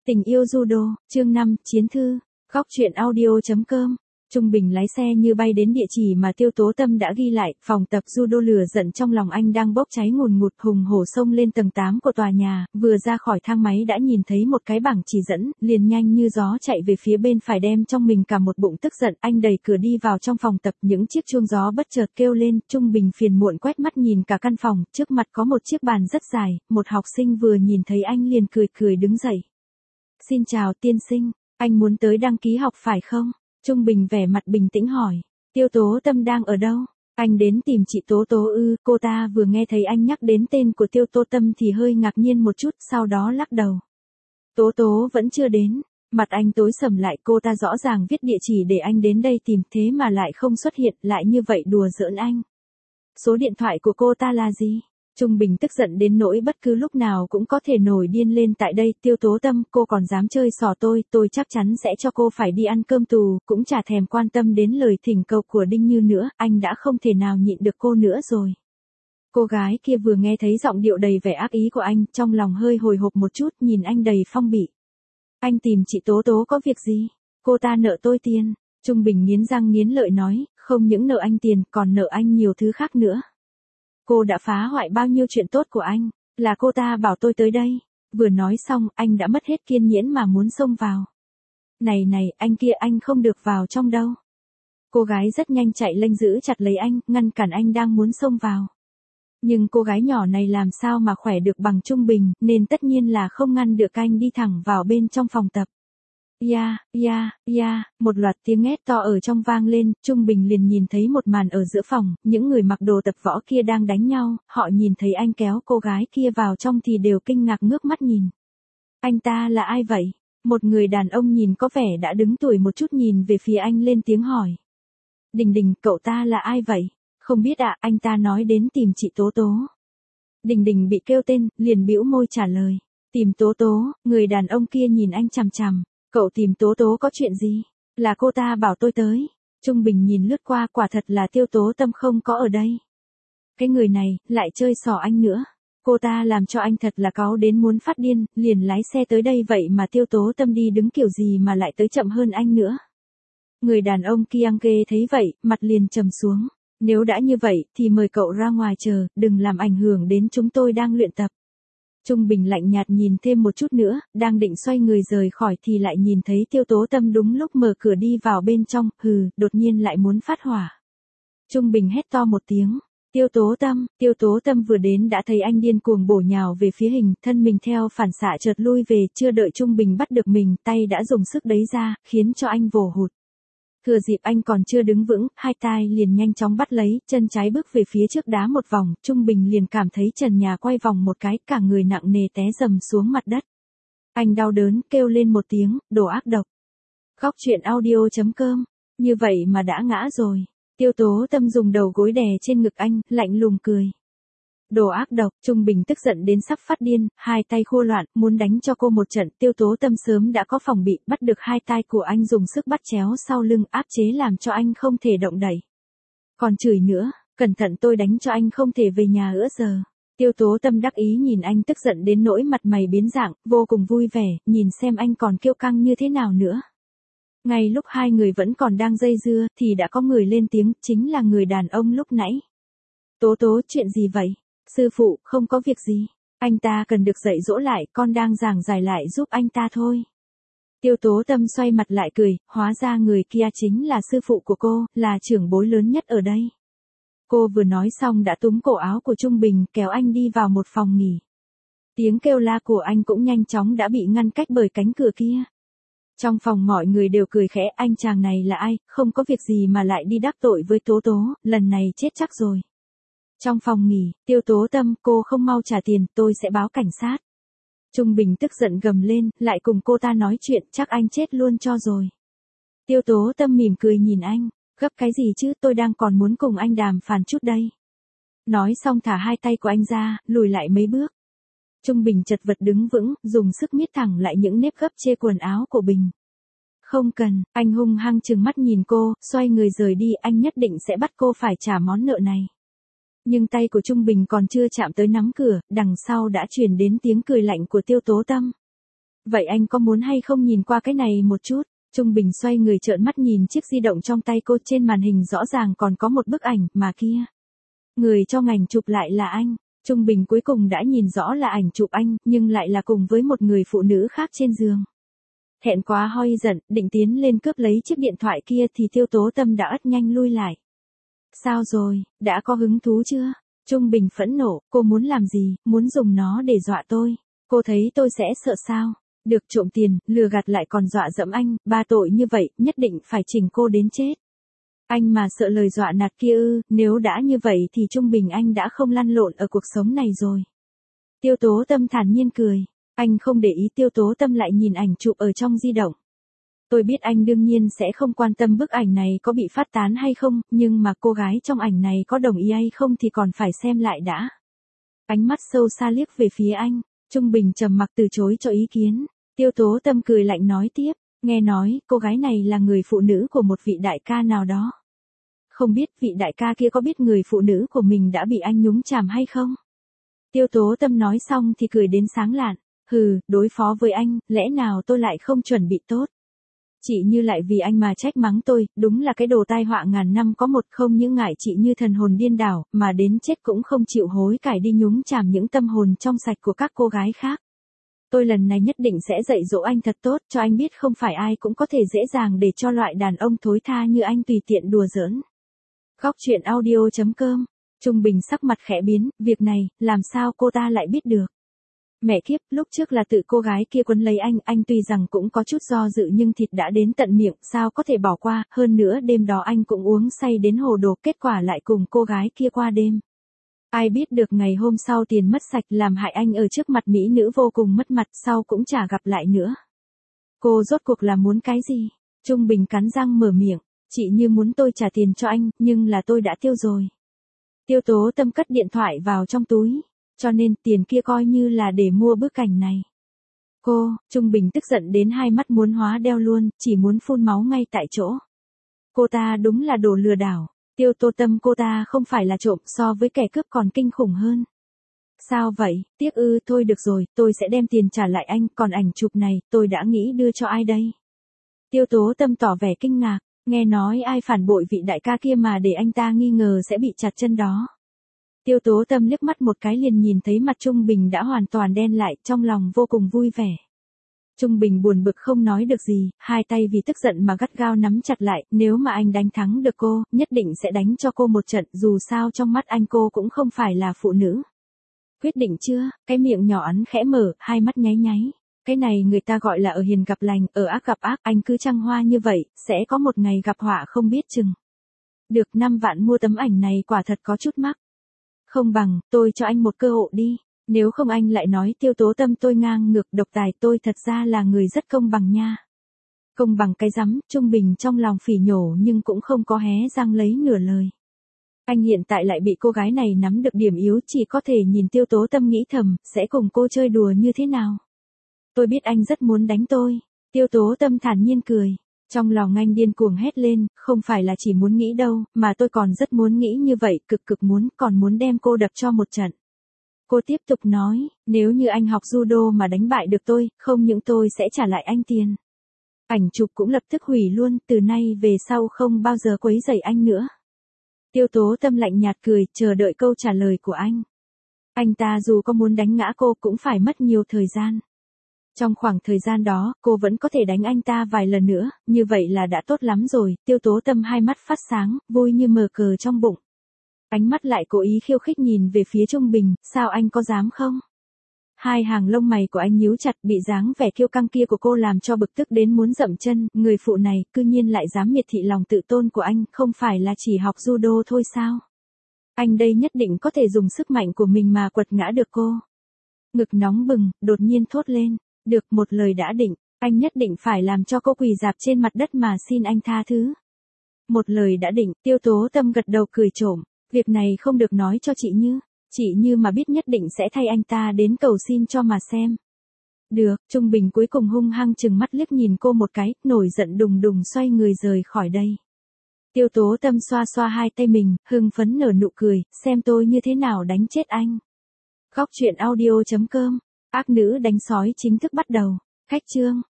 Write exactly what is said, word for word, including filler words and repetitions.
Tình yêu judo, chương năm, chiến thư, góc truyện audio.com. Trung Bình lái xe như bay đến địa chỉ mà Tiêu Tố Tâm đã ghi lại, phòng tập judo. Lửa giận trong lòng anh đang bốc cháy ngùn ngụt, hùng hổ xông lên tầng tám của tòa nhà, vừa ra khỏi thang máy đã nhìn thấy một cái bảng chỉ dẫn, liền nhanh như gió chạy về phía bên phải, đem trong mình cả một bụng tức giận. Anh đẩy cửa đi vào trong phòng tập, những chiếc chuông gió bất chợt kêu lên. Trung Bình phiền muộn quét mắt nhìn cả căn phòng, trước mặt có một chiếc bàn rất dài, một học sinh vừa nhìn thấy anh liền cười cười đứng dậy. Xin chào tiên sinh, anh muốn tới đăng ký học phải không? Trung Bình vẻ mặt bình tĩnh hỏi. Tiêu Tố Tâm đang ở đâu? Anh đến tìm chị Tố Tố ư? Cô ta vừa nghe thấy anh nhắc đến tên của Tiêu Tố Tâm thì hơi ngạc nhiên một chút, sau đó lắc đầu. Tố Tố vẫn chưa đến. Mặt anh tối sầm lại, cô ta rõ ràng viết địa chỉ để anh đến đây tìm, thế mà lại không xuất hiện, lại như vậy đùa giỡn anh. Số điện thoại của cô ta là gì? Trung Bình tức giận đến nỗi bất cứ lúc nào cũng có thể nổi điên lên tại đây. Tiêu Tố Tâm, cô còn dám chơi xỏ tôi, tôi chắc chắn sẽ cho cô phải đi ăn cơm tù, cũng chả thèm quan tâm đến lời thỉnh cầu của Đinh Như nữa, anh đã không thể nào nhịn được cô nữa rồi. Cô gái kia vừa nghe thấy giọng điệu đầy vẻ ác ý của anh, trong lòng hơi hồi hộp một chút, nhìn anh đầy phong bị. Anh tìm chị Tố Tố có việc gì? Cô ta nợ tôi tiền. Trung Bình nghiến răng nghiến lợi nói, không những nợ anh tiền, còn nợ anh nhiều thứ khác nữa. Cô đã phá hoại bao nhiêu chuyện tốt của anh, là cô ta bảo tôi tới đây. Vừa nói xong, anh đã mất hết kiên nhẫn mà muốn xông vào. Này này, anh kia, anh không được vào trong đâu. Cô gái rất nhanh chạy lên giữ chặt lấy anh, ngăn cản anh đang muốn xông vào. Nhưng cô gái nhỏ này làm sao mà khỏe được bằng Trung Bình, nên tất nhiên là không ngăn được anh đi thẳng vào bên trong phòng tập. Ya, ya, ya, một loạt tiếng hét to ở trong vang lên, Trung Bình liền nhìn thấy một màn ở giữa phòng, những người mặc đồ tập võ kia đang đánh nhau, họ nhìn thấy anh kéo cô gái kia vào trong thì đều kinh ngạc ngước mắt nhìn. Anh ta là ai vậy? Một người đàn ông nhìn có vẻ đã đứng tuổi một chút nhìn về phía anh lên tiếng hỏi. Đình Đình, cậu ta là ai vậy? Không biết ạ, anh ta nói đến tìm chị Tố Tố. Đình Đình bị kêu tên, liền bĩu môi trả lời. Tìm Tố Tố, người đàn ông kia nhìn anh chằm chằm. Cậu tìm Tố Tố có chuyện gì? Là cô ta bảo tôi tới. Trung Bình nhìn lướt qua, quả thật là Tiêu Tố Tâm không có ở đây. Cái người này, lại chơi xỏ anh nữa. Cô ta làm cho anh thật là cáu đến muốn phát điên, liền lái xe tới đây vậy mà Tiêu Tố Tâm đi đứng kiểu gì mà lại tới chậm hơn anh nữa. Người đàn ông Kiang Kê thấy vậy, mặt liền trầm xuống. Nếu đã như vậy, thì mời cậu ra ngoài chờ, đừng làm ảnh hưởng đến chúng tôi đang luyện tập. Trung Bình lạnh nhạt nhìn thêm một chút nữa, đang định xoay người rời khỏi thì lại nhìn thấy Tiêu Tố Tâm đúng lúc mở cửa đi vào bên trong, hừ, đột nhiên lại muốn phát hỏa. Trung Bình hét to một tiếng, Tiêu Tố Tâm, Tiêu Tố Tâm vừa đến đã thấy anh điên cuồng bổ nhào về phía hình, thân mình theo phản xạ chợt lui về, chưa đợi Trung Bình bắt được mình, tay đã dùng sức đẩy ra, khiến cho anh vồ hụt. Thừa dịp anh còn chưa đứng vững, hai tay liền nhanh chóng bắt lấy, chân trái bước về phía trước đá một vòng, Trung Bình liền cảm thấy trần nhà quay vòng một cái, cả người nặng nề té rầm xuống mặt đất. Anh đau đớn, kêu lên một tiếng, đồ ác độc. Góc truyện audio.com, như vậy mà đã ngã rồi. Tiêu Tố Tâm dùng đầu gối đè trên ngực anh, lạnh lùng cười. Đồ ác độc, Trung Bình tức giận đến sắp phát điên, hai tay khô loạn, muốn đánh cho cô một trận. Tiêu Tố Tâm sớm đã có phòng bị, bắt được hai tay của anh dùng sức bắt chéo sau lưng, áp chế làm cho anh không thể động đậy. Còn chửi nữa, cẩn thận tôi đánh cho anh không thể về nhà nữa giờ. Tiêu Tố Tâm đắc ý nhìn anh tức giận đến nỗi mặt mày biến dạng, vô cùng vui vẻ, nhìn xem anh còn kiêu căng như thế nào nữa. Ngay lúc hai người vẫn còn đang dây dưa, thì đã có người lên tiếng, chính là người đàn ông lúc nãy. Tố Tố, chuyện gì vậy? Sư phụ, không có việc gì. Anh ta cần được dạy dỗ lại, con đang giảng giải lại giúp anh ta thôi. Tiêu Tố Tâm xoay mặt lại cười, hóa ra người kia chính là sư phụ của cô, là trưởng bối lớn nhất ở đây. Cô vừa nói xong đã túm cổ áo của Trung Bình, kéo anh đi vào một phòng nghỉ. Tiếng kêu la của anh cũng nhanh chóng đã bị ngăn cách bởi cánh cửa kia. Trong phòng mọi người đều cười khẽ, anh chàng này là ai, không có việc gì mà lại đi đắc tội với Tố Tố, lần này chết chắc rồi. Trong phòng nghỉ, Tiêu Tố Tâm, cô không mau trả tiền, tôi sẽ báo cảnh sát. Trung Bình tức giận gầm lên, lại cùng cô ta nói chuyện, chắc anh chết luôn cho rồi. Tiêu Tố Tâm mỉm cười nhìn anh, gấp cái gì chứ, tôi đang còn muốn cùng anh đàm phán chút đây. Nói xong thả hai tay của anh ra, lùi lại mấy bước. Trung Bình chật vật đứng vững, dùng sức miết thẳng lại những nếp gấp chê quần áo của Bình. Không cần, anh hung hăng trừng mắt nhìn cô, xoay người rời đi, anh nhất định sẽ bắt cô phải trả món nợ này. Nhưng tay của Trung Bình còn chưa chạm tới nắm cửa, đằng sau đã truyền đến tiếng cười lạnh của Tiêu Tố Tâm. Vậy anh có muốn hay không nhìn qua cái này một chút? Trung Bình xoay người trợn mắt nhìn chiếc di động trong tay cô, trên màn hình rõ ràng còn có một bức ảnh, mà kia. Người trong ảnh chụp lại là anh. Trung Bình cuối cùng đã nhìn rõ là ảnh chụp anh, nhưng lại là cùng với một người phụ nữ khác trên giường. Thẹn quá hoi giận, định tiến lên cướp lấy chiếc điện thoại kia thì Tiêu Tố Tâm đã ất nhanh lui lại. Sao rồi, đã có hứng thú chưa? Trung Bình phẫn nộ, cô muốn làm gì, muốn dùng nó để dọa tôi. Cô thấy tôi sẽ sợ sao? Được trộm tiền, lừa gạt lại còn dọa dẫm anh, ba tội như vậy, nhất định phải chỉnh cô đến chết. Anh mà sợ lời dọa nạt kia ư, nếu đã như vậy thì Trung Bình anh đã không lăn lộn ở cuộc sống này rồi. Tiêu Tố Tâm thản nhiên cười, anh không để ý. Tiêu Tố Tâm lại nhìn ảnh chụp ở trong di động. Tôi biết anh đương nhiên sẽ không quan tâm bức ảnh này có bị phát tán hay không, nhưng mà cô gái trong ảnh này có đồng ý hay không thì còn phải xem lại đã. Ánh mắt sâu xa liếc về phía anh, Trung Bình trầm mặc từ chối cho ý kiến. Tiêu Tố Tâm cười lạnh nói tiếp, nghe nói cô gái này là người phụ nữ của một vị đại ca nào đó. Không biết vị đại ca kia có biết người phụ nữ của mình đã bị anh nhúng chàm hay không? Tiêu Tố Tâm nói xong thì cười đến sáng lạn, hừ, đối phó với anh, lẽ nào tôi lại không chuẩn bị tốt? Chị Như lại vì anh mà trách mắng tôi, đúng là cái đồ tai họa ngàn năm có một. Không những ngại chị Như thần hồn điên đảo, mà đến chết cũng không chịu hối cải đi nhúng chàm những tâm hồn trong sạch của các cô gái khác. Tôi lần này nhất định sẽ dạy dỗ anh thật tốt, cho anh biết không phải ai cũng có thể dễ dàng để cho loại đàn ông thối tha như anh tùy tiện đùa giỡn. Góc truyện audio chấm com. Trung Bình sắc mặt khẽ biến, việc này, làm sao cô ta lại biết được? Mẹ kiếp, lúc trước là tự cô gái kia quấn lấy anh, anh tuy rằng cũng có chút do dự nhưng thịt đã đến tận miệng, sao có thể bỏ qua, hơn nữa đêm đó anh cũng uống say đến hồ đồ, kết quả lại cùng cô gái kia qua đêm. Ai biết được ngày hôm sau tiền mất sạch, làm hại anh ở trước mặt mỹ nữ vô cùng mất mặt, sau cũng chả gặp lại nữa. Cô rốt cuộc là muốn cái gì? Trung Bình cắn răng mở miệng, chị Như muốn tôi trả tiền cho anh, nhưng là tôi đã tiêu rồi. Tiêu Tố Tâm cất điện thoại vào trong túi, cho nên tiền kia coi như là để mua bức ảnh này. Cô, Trung Bình tức giận đến hai mắt muốn hóa đeo luôn, chỉ muốn phun máu ngay tại chỗ. Cô ta đúng là đồ lừa đảo. Tiêu Tố Tâm, cô ta không phải là trộm, so với kẻ cướp còn kinh khủng hơn. Sao vậy, tiếc ư? Thôi được rồi, tôi sẽ đem tiền trả lại anh, còn ảnh chụp này, tôi đã nghĩ đưa cho ai đây? Tiêu Tố Tâm tỏ vẻ kinh ngạc, nghe nói ai phản bội vị đại ca kia mà để anh ta nghi ngờ sẽ bị chặt chân đó. Tiêu Tố Tâm liếc mắt một cái liền nhìn thấy mặt Trung Bình đã hoàn toàn đen lại, trong lòng vô cùng vui vẻ. Trung Bình buồn bực không nói được gì, hai tay vì tức giận mà gắt gao nắm chặt lại, nếu mà anh đánh thắng được cô, nhất định sẽ đánh cho cô một trận, dù sao trong mắt anh cô cũng không phải là phụ nữ. Quyết định chưa? Cái miệng nhỏ ắn khẽ mở, hai mắt nháy nháy. Cái này người ta gọi là ở hiền gặp lành, ở ác gặp ác, anh cứ trăng hoa như vậy, sẽ có một ngày gặp họa không biết chừng. Được, năm vạn mua tấm ảnh này quả thật có chút mắc. Không bằng, tôi cho anh một cơ hội đi. Nếu không anh lại nói Tiêu Tố Tâm tôi ngang ngược độc tài, tôi thật ra là người rất công bằng nha. Công bằng cái rắm, Trung Bình trong lòng phỉ nhổ nhưng cũng không có hé răng lấy nửa lời. Anh hiện tại lại bị cô gái này nắm được điểm yếu, chỉ có thể nhìn Tiêu Tố Tâm nghĩ thầm, sẽ cùng cô chơi đùa như thế nào. Tôi biết anh rất muốn đánh tôi. Tiêu Tố Tâm thản nhiên cười. Trong lòng anh điên cuồng hét lên, không phải là chỉ muốn nghĩ đâu, mà tôi còn rất muốn nghĩ như vậy, cực cực muốn, còn muốn đem cô đập cho một trận. Cô tiếp tục nói, nếu như anh học judo mà đánh bại được tôi, không những tôi sẽ trả lại anh tiền. Ảnh chụp cũng lập tức hủy luôn, từ nay về sau không bao giờ quấy rầy anh nữa. Tiêu Tố Tâm lạnh nhạt cười, chờ đợi câu trả lời của anh. Anh ta dù có muốn đánh ngã cô cũng phải mất nhiều thời gian. Trong khoảng thời gian đó, cô vẫn có thể đánh anh ta vài lần nữa, như vậy là đã tốt lắm rồi. Tiêu Tố Tâm hai mắt phát sáng, vui như mờ cờ trong bụng. Ánh mắt lại cố ý khiêu khích nhìn về phía Trung Bình, sao anh có dám không? Hai hàng lông mày của anh nhíu chặt, bị dáng vẻ kiêu căng kia của cô làm cho bực tức đến muốn dậm chân, người phụ này cư nhiên lại dám miệt thị lòng tự tôn của anh, không phải là chỉ học judo thôi sao? Anh đây nhất định có thể dùng sức mạnh của mình mà quật ngã được cô. Ngực nóng bừng, đột nhiên thốt lên, được, một lời đã định, anh nhất định phải làm cho cô quỳ rạp trên mặt đất mà xin anh tha thứ. Một lời đã định, Tiêu Tố Tâm gật đầu cười trộm, việc này không được nói cho chị Như. Chị Như mà biết nhất định sẽ thay anh ta đến cầu xin cho mà xem. Được, Trung Bình cuối cùng hung hăng chừng mắt liếc nhìn cô một cái, nổi giận đùng đùng xoay người rời khỏi đây. Tiêu Tố Tâm xoa xoa hai tay mình, hưng phấn nở nụ cười, xem tôi như thế nào đánh chết anh. Góc truyện audio chấm com, ác nữ đánh sói chính thức bắt đầu. Khách trương,